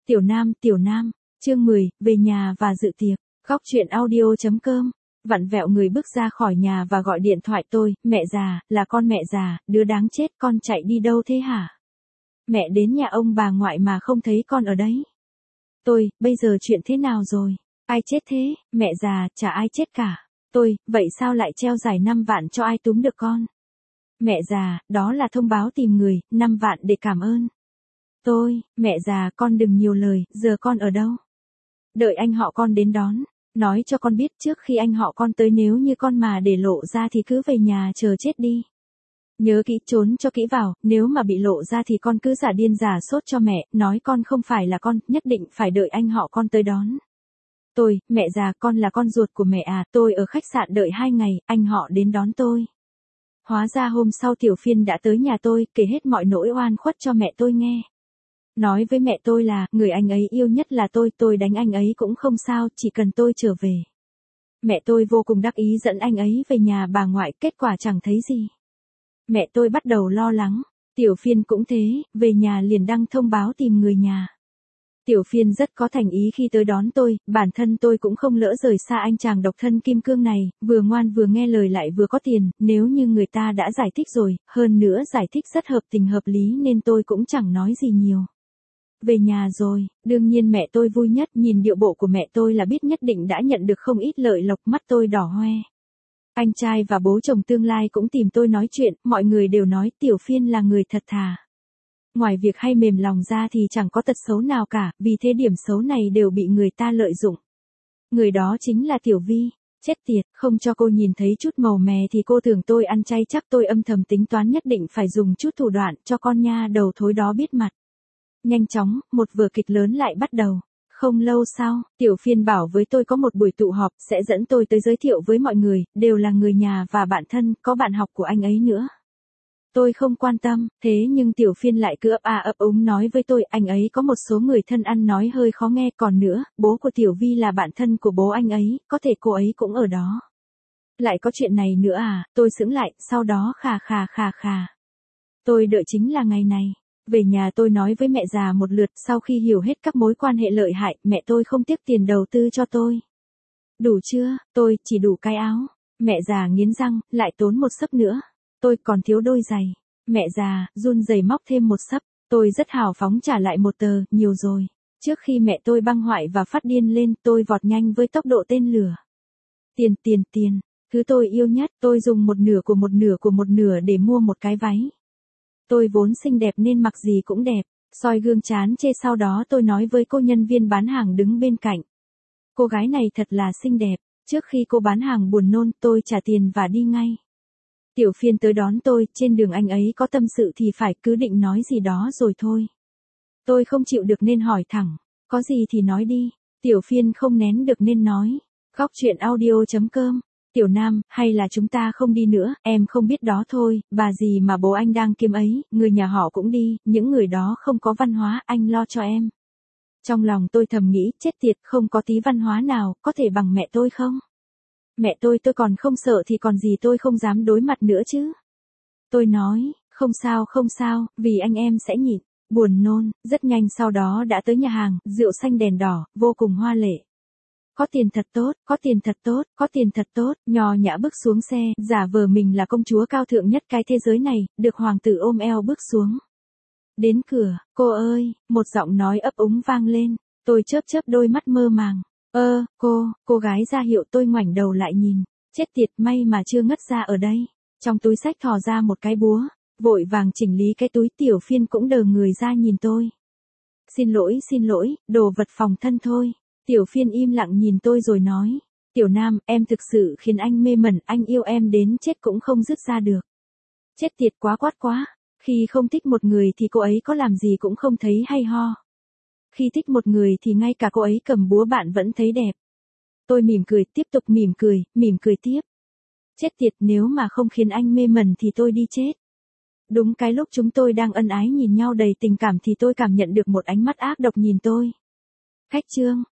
Tiểu Nam, chương 10, về nhà và dự tiệc. Góc truyện audio.com. Vặn vẹo người bước ra khỏi nhà và gọi điện thoại tôi, mẹ già, là con mẹ già, đứa đáng chết, con chạy đi đâu thế hả? Mẹ đến nhà ông bà ngoại mà không thấy con ở đấy. Tôi, bây giờ chuyện thế nào rồi? Ai chết thế? Mẹ già, chả ai chết cả. Tôi, vậy sao lại treo giải 5 vạn cho ai túm được con? Mẹ già, đó là thông báo tìm người, 5 vạn để cảm ơn. Tôi, mẹ già, con đừng nhiều lời, giờ con ở đâu? Đợi anh họ con đến đón. Nói cho con biết trước khi anh họ con tới, nếu như con mà để lộ ra thì cứ về nhà chờ chết đi. Nhớ kỹ, trốn cho kỹ vào, nếu mà bị lộ ra thì con cứ giả điên giả sốt cho mẹ, nói con không phải là con, nhất định phải đợi anh họ con tới đón. Tôi, mẹ già, con là con ruột của mẹ à, tôi ở khách sạn đợi 2 ngày, anh họ đến đón tôi. Hóa ra hôm sau Tiểu Phiên đã tới nhà tôi, kể hết mọi nỗi oan khuất cho mẹ tôi nghe. Nói với mẹ tôi là, người anh ấy yêu nhất là tôi đánh anh ấy cũng không sao, chỉ cần tôi trở về. Mẹ tôi vô cùng đắc ý dẫn anh ấy về nhà bà ngoại, kết quả chẳng thấy gì. Mẹ tôi bắt đầu lo lắng, Tiểu Phiên cũng thế, về nhà liền đăng thông báo tìm người nhà. Tiểu Phiên rất có thành ý khi tới đón tôi, bản thân tôi cũng không lỡ rời xa anh chàng độc thân kim cương này, vừa ngoan vừa nghe lời lại vừa có tiền, nếu như người ta đã giải thích rồi, hơn nữa giải thích rất hợp tình hợp lý nên tôi cũng chẳng nói gì nhiều. Về nhà rồi, đương nhiên mẹ tôi vui nhất, nhìn điệu bộ của mẹ tôi là biết nhất định đã nhận được không ít lợi lộc, mắt tôi đỏ hoe. Anh trai và bố chồng tương lai cũng tìm tôi nói chuyện, mọi người đều nói Tiểu Phiên là người thật thà. Ngoài việc hay mềm lòng ra thì chẳng có tật xấu nào cả, vì thế điểm xấu này đều bị người ta lợi dụng. Người đó chính là Tiểu Vi. Chết tiệt, không cho cô nhìn thấy chút màu mè thì cô tưởng tôi ăn chay chắc. Tôi âm thầm tính toán nhất định phải dùng chút thủ đoạn cho con nha đầu thối đó biết mặt. Nhanh chóng, một vở kịch lớn lại bắt đầu. Không lâu sau, Tiểu Phiên bảo với tôi có một buổi tụ họp, sẽ dẫn tôi tới giới thiệu với mọi người, đều là người nhà và bạn thân, có bạn học của anh ấy nữa. Tôi không quan tâm, thế nhưng Tiểu Phiên lại cứ ấp úng nói với tôi, anh ấy có một số người thân ăn nói hơi khó nghe, còn nữa, bố của Tiểu Vi là bạn thân của bố anh ấy, có thể cô ấy cũng ở đó. Lại có chuyện này nữa à, tôi sững lại, sau đó khà. Tôi đợi chính là ngày này. Về nhà tôi nói với mẹ già một lượt, sau khi hiểu hết các mối quan hệ lợi hại, mẹ tôi không tiếc tiền đầu tư cho tôi. Đủ chưa? Tôi chỉ đủ cái áo. Mẹ già nghiến răng, lại tốn một xấp nữa. Tôi còn thiếu đôi giày. Mẹ già, run rẩy móc thêm một xấp. Tôi rất hào phóng trả lại một tờ, nhiều rồi. Trước khi mẹ tôi băng hoại và phát điên lên, tôi vọt nhanh với tốc độ tên lửa. Tiền. Thứ tôi yêu nhất, tôi dùng một nửa để mua một cái váy. Tôi vốn xinh đẹp nên mặc gì cũng đẹp. Soi gương chán chê, sau đó tôi nói với cô nhân viên bán hàng đứng bên cạnh. Cô gái này thật là xinh đẹp. Trước khi cô bán hàng buồn nôn, tôi trả tiền và đi ngay. Tiểu Phiên tới đón tôi, trên đường anh ấy có tâm sự thì phải, cứ định nói gì đó rồi thôi. Tôi không chịu được nên hỏi thẳng, có gì thì nói đi. Tiểu Phiên không nén được nên nói. Góc truyện audio.com. Tiểu Nam, hay là chúng ta không đi nữa, em không biết đó thôi, bà gì mà bố anh đang kiếm ấy, người nhà họ cũng đi, những người đó không có văn hóa, anh lo cho em. Trong lòng tôi thầm nghĩ, chết tiệt, không có tí văn hóa nào, có thể bằng mẹ tôi không? Mẹ tôi còn không sợ thì còn gì tôi không dám đối mặt nữa chứ. Tôi nói, không sao, vì anh em sẽ nhịn. Buồn nôn, rất nhanh sau đó đã tới nhà hàng, rượu xanh đèn đỏ, vô cùng hoa lệ. Có tiền thật tốt, nho nhã bước xuống xe, giả vờ mình là công chúa cao thượng nhất cái thế giới này, được hoàng tử ôm eo bước xuống. Đến cửa, cô ơi, một giọng nói ấp úng vang lên, tôi chớp đôi mắt mơ màng. Cô gái ra hiệu. Tôi ngoảnh đầu lại nhìn, chết tiệt, may mà chưa ngất ra ở đây. Trong túi xách thò ra một cái búa, vội vàng chỉnh lý cái túi. Tiểu Phiên cũng đờ người ra nhìn tôi. Xin lỗi, đồ vật phòng thân thôi. Tiểu Phiên im lặng nhìn tôi rồi nói, Tiểu Nam, em thực sự khiến anh mê mẩn, anh yêu em đến chết cũng không dứt ra được. Chết tiệt, quá. Khi không thích một người thì cô ấy có làm gì cũng không thấy hay ho. Khi thích một người thì ngay cả cô ấy cầm búa bạn vẫn thấy đẹp. Tôi mỉm cười, tiếp tục mỉm cười tiếp. Chết tiệt, nếu mà không khiến anh mê mẩn thì tôi đi chết. Đúng cái lúc chúng tôi đang ân ái nhìn nhau đầy tình cảm thì tôi cảm nhận được một ánh mắt ác độc nhìn tôi. Khách trương,